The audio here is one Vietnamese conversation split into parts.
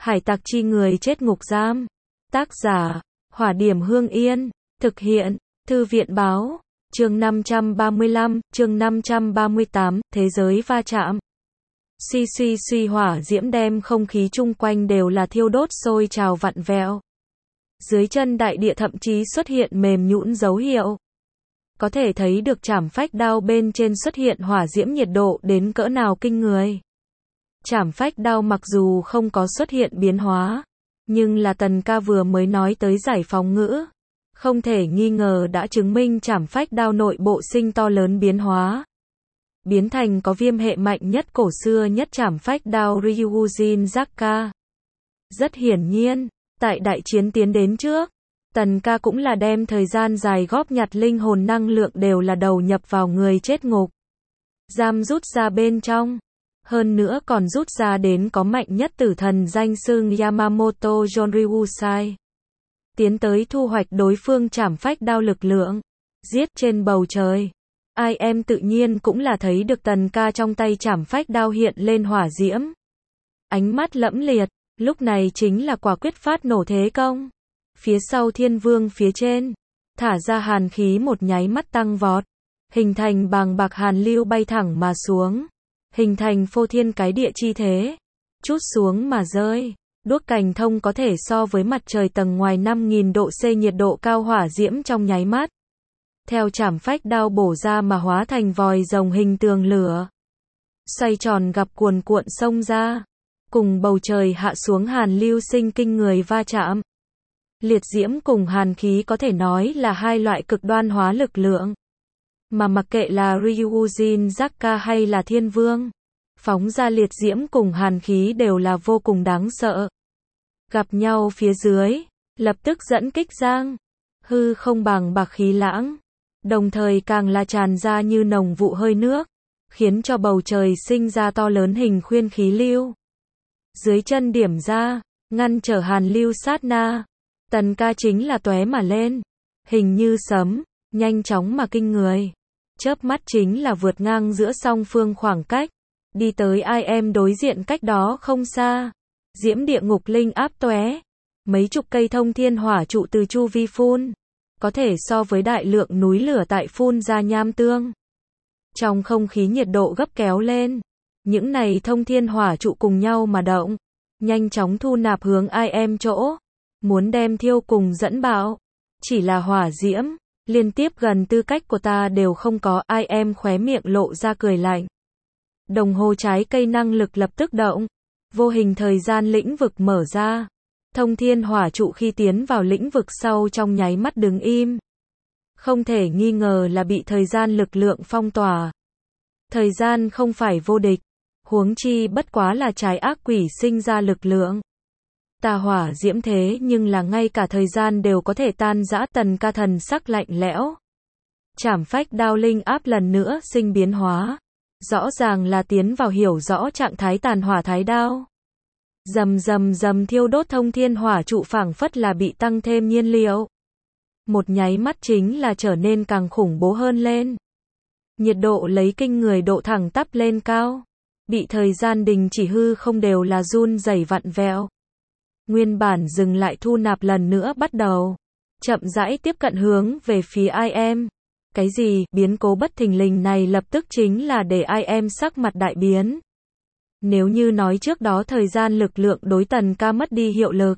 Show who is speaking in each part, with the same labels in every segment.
Speaker 1: Hải tặc chi người chết ngục giam. Tác giả, Hỏa Điểm Hương Yên. Thực hiện, Thư viện báo. Chương 535, chương 538, thế giới va chạm. Suy suy suy, hỏa diễm đem không khí chung quanh đều là thiêu đốt sôi trào vặn vẹo. Dưới chân đại địa thậm chí xuất hiện mềm nhũn dấu hiệu. Có thể thấy được trảm phách đao bên trên xuất hiện hỏa diễm nhiệt độ đến cỡ nào kinh người. Trảm phách đao mặc dù không có xuất hiện biến hóa, nhưng là Tần Ca vừa mới nói tới giải phóng ngữ. Không thể nghi ngờ đã chứng minh trảm phách đao nội bộ sinh to lớn biến hóa. Biến thành có viêm hệ mạnh nhất cổ xưa nhất trảm phách đao Ryujin Zakka. Rất hiển nhiên, tại đại chiến tiến đến trước, Tần Ca cũng là đem thời gian dài góp nhặt linh hồn năng lượng đều là đầu nhập vào người chết ngục. Giam rút ra bên trong. Hơn nữa còn rút ra đến có mạnh nhất tử thần danh xưng Yamamoto Jonryusai. Tiến tới thu hoạch đối phương trảm phách đao lực lượng. Giết trên bầu trời. Ai em tự nhiên cũng là thấy được Tần Ca trong tay trảm phách đao hiện lên hỏa diễm. Ánh mắt lẫm liệt, lúc này chính là quả quyết phát nổ thế công. Phía sau Thiên Vương phía trên, thả ra hàn khí một nháy mắt tăng vọt, hình thành bàng bạc hàn lưu bay thẳng mà xuống, hình thành phô thiên cái địa chi thế, chút xuống mà rơi. Đuốc cành thông có thể so với mặt trời tầng ngoài 5.000 độ C nhiệt độ cao hỏa diễm trong nháy mắt. Theo trảm phách đao bổ ra mà hóa thành vòi rồng hình tường lửa. Xoay tròn gặp cuồn cuộn xông ra. Cùng bầu trời hạ xuống hàn lưu sinh kinh người va chạm. Liệt diễm cùng hàn khí có thể nói là hai loại cực đoan hóa lực lượng. Mà mặc kệ là Ryujin Zakka hay là Thiên Vương, phóng ra liệt diễm cùng hàn khí đều là vô cùng đáng sợ. Gặp nhau phía dưới, lập tức dẫn kích giang, hư không bằng bạc khí lãng, đồng thời càng là tràn ra như nồng vụ hơi nước, khiến cho bầu trời sinh ra to lớn hình khuyên khí lưu. Dưới chân điểm ra, ngăn trở hàn lưu sát na, Tần Ca chính là tóe mà lên, hình như sấm, nhanh chóng mà kinh người. Chớp mắt chính là vượt ngang giữa song phương khoảng cách, đi tới ai em đối diện cách đó không xa. Diễm địa ngục linh áp tóe, mấy chục cây thông thiên hỏa trụ từ chu vi phun, có thể so với đại lượng núi lửa tại phun ra nham tương. Trong không khí nhiệt độ gấp kéo lên, những này thông thiên hỏa trụ cùng nhau mà động, nhanh chóng thu nạp hướng ai em chỗ, muốn đem thiêu cùng dẫn bạo. Chỉ là hỏa diễm, liên tiếp gần tư cách của ta đều không có. Ai em khóe miệng lộ ra cười lạnh. Đồng hồ trái cây năng lực lập tức động. Vô hình thời gian lĩnh vực mở ra. Thông thiên hỏa trụ khi tiến vào lĩnh vực sau trong nháy mắt đứng im. Không thể nghi ngờ là bị thời gian lực lượng phong tỏa. Thời gian không phải vô địch, huống chi bất quá là trái ác quỷ sinh ra lực lượng. Tà hỏa diễm thế nhưng là ngay cả thời gian đều có thể tan rã. Tần Ca thần sắc lạnh lẽo. Trảm phách đao linh áp lần nữa sinh biến hóa. Rõ ràng là tiến vào hiểu rõ trạng thái tàn hỏa thái đao. Rầm rầm rầm thiêu đốt thông thiên hỏa trụ phảng phất là bị tăng thêm nhiên liệu. Một nháy mắt chính là trở nên càng khủng bố hơn lên. Nhiệt độ lấy kinh người độ thẳng tắp lên cao. Bị thời gian đình chỉ hư không đều là run rẩy vặn vẹo. Nguyên bản dừng lại thu nạp lần nữa bắt đầu. Chậm rãi tiếp cận hướng về phía ai em. Cái gì, biến cố bất thình lình này lập tức chính là để ai em sắc mặt đại biến. Nếu như nói trước đó thời gian lực lượng đối Tần Ca mất đi hiệu lực,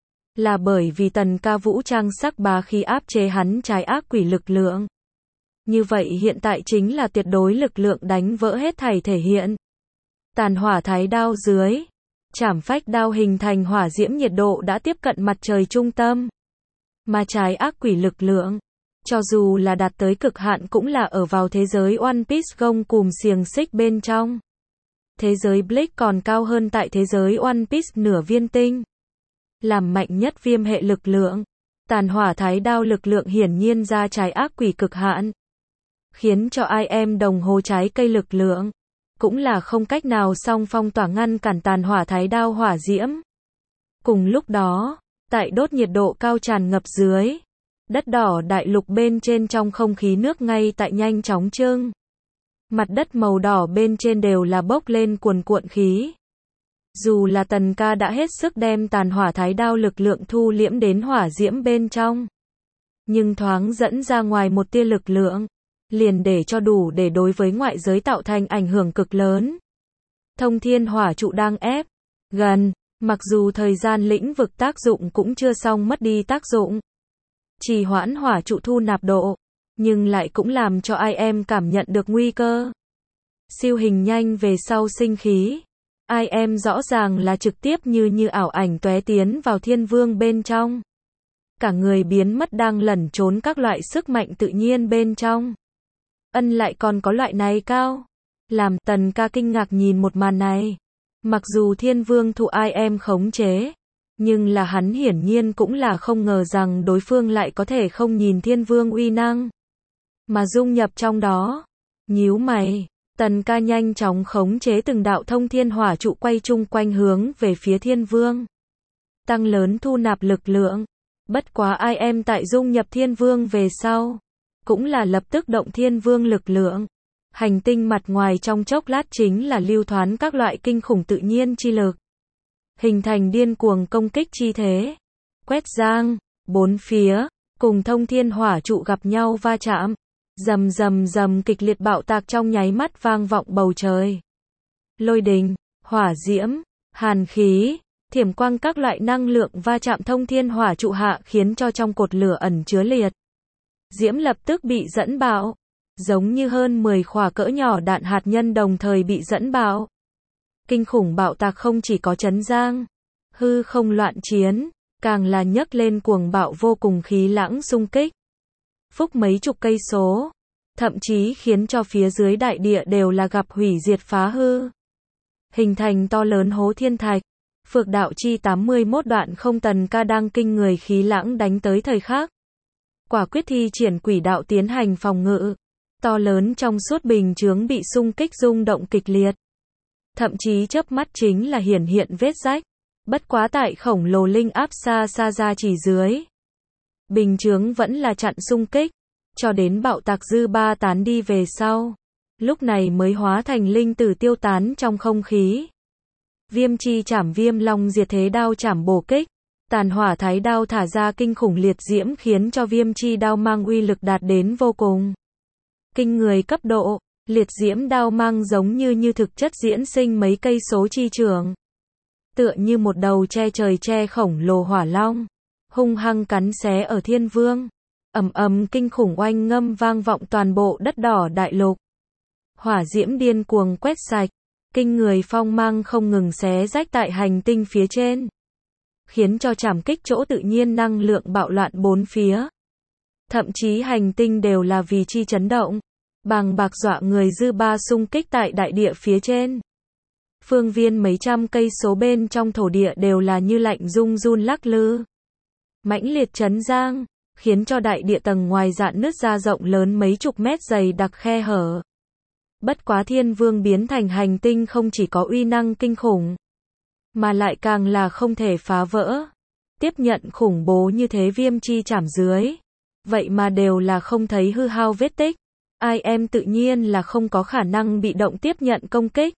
Speaker 1: là bởi vì Tần Ca vũ trang sắc bá khí áp chế hắn trái ác quỷ lực lượng. Như vậy hiện tại chính là tuyệt đối lực lượng đánh vỡ hết thảy thể hiện. Tàn hỏa thái đao dưới, trảm phách đao hình thành hỏa diễm nhiệt độ đã tiếp cận mặt trời trung tâm. Mà trái ác quỷ lực lượng, cho dù là đạt tới cực hạn cũng là ở vào thế giới One Piece gông cùm xiềng xích bên trong. Thế giới Bleach còn cao hơn tại thế giới One Piece nửa viên tinh. Làm mạnh nhất viêm hệ lực lượng, tàn hỏa thái đao lực lượng hiển nhiên ra trái ác quỷ cực hạn. Khiến cho ai em đồng hồ trái cây lực lượng, cũng là không cách nào song phong tỏa ngăn cản tàn hỏa thái đao hỏa diễm. Cùng lúc đó, tại đốt nhiệt độ cao tràn ngập dưới, đất đỏ đại lục bên trên trong không khí nước ngay tại nhanh chóng trưng. Mặt đất màu đỏ bên trên đều là bốc lên cuồn cuộn khí. Dù là Tần ca đã hết sức đem tàn hỏa thái đao lực lượng thu liễm đến hỏa diễm bên trong, nhưng thoáng dẫn ra ngoài một tia lực lượng, liền để cho đủ để đối với ngoại giới tạo thành ảnh hưởng cực lớn. Thông thiên hỏa trụ đang ép gần, mặc dù thời gian lĩnh vực tác dụng cũng chưa xong mất đi tác dụng, trì hoãn hỏa trụ thu nạp độ, nhưng lại cũng làm cho ai em cảm nhận được nguy cơ. Siêu hình nhanh về sau sinh khí, ai em rõ ràng là trực tiếp như ảo ảnh tóe tiến vào thiên vương bên trong. Cả người biến mất đang lẩn trốn các loại sức mạnh tự nhiên bên trong. Lại còn có loại này cao. Làm Tần ca kinh ngạc nhìn một màn này. Mặc dù thiên vương thụ ai em khống chế, nhưng là hắn hiển nhiên cũng là không ngờ rằng đối phương lại có thể không nhìn thiên vương uy năng, mà dung nhập trong đó. Nhíu mày, Tần ca nhanh chóng khống chế từng đạo thông thiên hỏa trụ quay chung quanh hướng về phía thiên vương. Tăng lớn thu nạp lực lượng. Bất quá ai em tại dung nhập thiên vương về sau, cũng là lập tức động thiên vương lực lượng. Hành tinh mặt ngoài trong chốc lát chính là lưu thoán các loại kinh khủng tự nhiên chi lực, hình thành điên cuồng công kích chi thế. Quét giang, bốn phía, cùng thông thiên hỏa trụ gặp nhau va chạm. Rầm rầm rầm kịch liệt bạo tạc trong nháy mắt vang vọng bầu trời. Lôi đình, hỏa diễm, hàn khí, thiểm quang các loại năng lượng va chạm thông thiên hỏa trụ hạ khiến cho trong cột lửa ẩn chứa liệt diễm lập tức bị dẫn bạo, giống như hơn 10 khỏa cỡ nhỏ đạn hạt nhân đồng thời bị dẫn bạo. Kinh khủng bạo tạc không chỉ có chấn giang, hư không loạn chiến, càng là nhấc lên cuồng bạo vô cùng khí lãng xung kích. Phúc mấy chục cây số, thậm chí khiến cho phía dưới đại địa đều là gặp hủy diệt phá hư. Hình thành to lớn hố thiên thạch. Phược đạo chi 81 đoạn không. Tần ca đang kinh người khí lãng đánh tới thời khắc. Quả quyết thi triển quỷ đạo tiến hành phòng ngự. To lớn trong suốt bình chướng bị xung kích rung động kịch liệt. Thậm chí chớp mắt chính là hiển hiện vết rách. Bất quá tại khổng lồ linh áp xa xa ra chỉ dưới. Bình chướng vẫn là chặn xung kích. Cho đến bạo tạc dư ba tán đi về sau. Lúc này mới hóa thành linh tử tiêu tán trong không khí. Viêm chi chảm viêm long diệt thế đao chảm bổ kích. Tàn hỏa thái đao thả ra kinh khủng liệt diễm khiến cho viêm chi đao mang uy lực đạt đến vô cùng kinh người cấp độ. Liệt diễm đao mang giống như thực chất diễn sinh mấy cây số chi trường. Tựa như một đầu che trời che khổng lồ hỏa long. Hung hăng cắn xé ở thiên vương. Ầm ầm kinh khủng oanh ngâm vang vọng toàn bộ đất đỏ đại lục. Hỏa diễm điên cuồng quét sạch. Kinh người phong mang không ngừng xé rách tại hành tinh phía trên. Khiến cho trảm kích chỗ tự nhiên năng lượng bạo loạn bốn phía. Thậm chí hành tinh đều là vì chi chấn động. Bàng bạc dọa người dư ba xung kích tại đại địa phía trên. Phương viên mấy trăm cây số bên trong thổ địa đều là như lạnh rung run lắc lư. Mãnh liệt chấn giang, khiến cho đại địa tầng ngoài dạn nứt ra rộng lớn mấy chục mét dày đặc khe hở. Bất quá thiên vương biến thành hành tinh không chỉ có uy năng kinh khủng, mà lại càng là không thể phá vỡ. Tiếp nhận khủng bố như thế viêm chi chảm dưới. Vậy mà đều là không thấy hư hao vết tích. Ai em tự nhiên là không có khả năng bị động tiếp nhận công kích.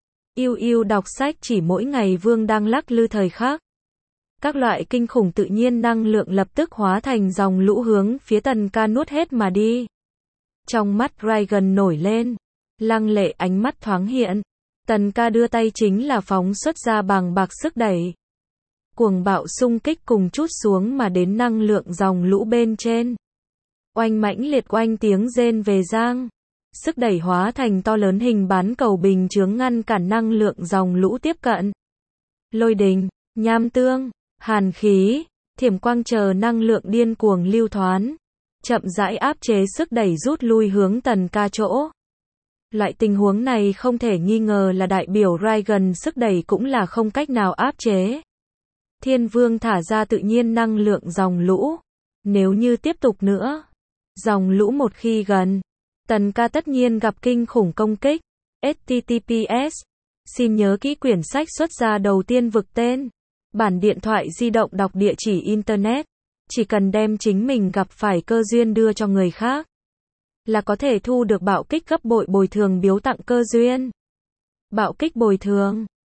Speaker 1: Yêu đọc sách chỉ mỗi ngày vương đang lắc lư thời khắc. Các loại kinh khủng tự nhiên năng lượng lập tức hóa thành dòng lũ hướng phía Tần ca nuốt hết mà đi. Trong mắt Raygun nổi lên. Lăng lệ ánh mắt thoáng hiện. Tần ca đưa tay chính là phóng xuất ra bàng bạc sức đẩy. Cuồng bạo xung kích cùng chút xuống mà đến năng lượng dòng lũ bên trên. Oanh mãnh liệt oanh tiếng rên về giang. Sức đẩy hóa thành to lớn hình bán cầu bình chướng ngăn cản năng lượng dòng lũ tiếp cận. Lôi đình, nham tương, hàn khí, thiểm quang chờ năng lượng điên cuồng lưu thoán. Chậm rãi áp chế sức đẩy rút lui hướng Tần ca chỗ. Loại tình huống này không thể nghi ngờ là đại biểu Raygun sức đẩy cũng là không cách nào áp chế. Thiên vương thả ra tự nhiên năng lượng dòng lũ. Nếu như tiếp tục nữa, dòng lũ một khi gần, Tần ca tất nhiên gặp kinh khủng công kích. HTTPS. Xin nhớ kỹ quyển sách xuất ra đầu tiên vực tên. Bản điện thoại di động đọc địa chỉ Internet. Chỉ cần đem chính mình gặp phải cơ duyên đưa cho người khác, là có thể thu được bạo kích gấp bội bồi thường biếu tặng cơ duyên. Bạo kích bồi thường.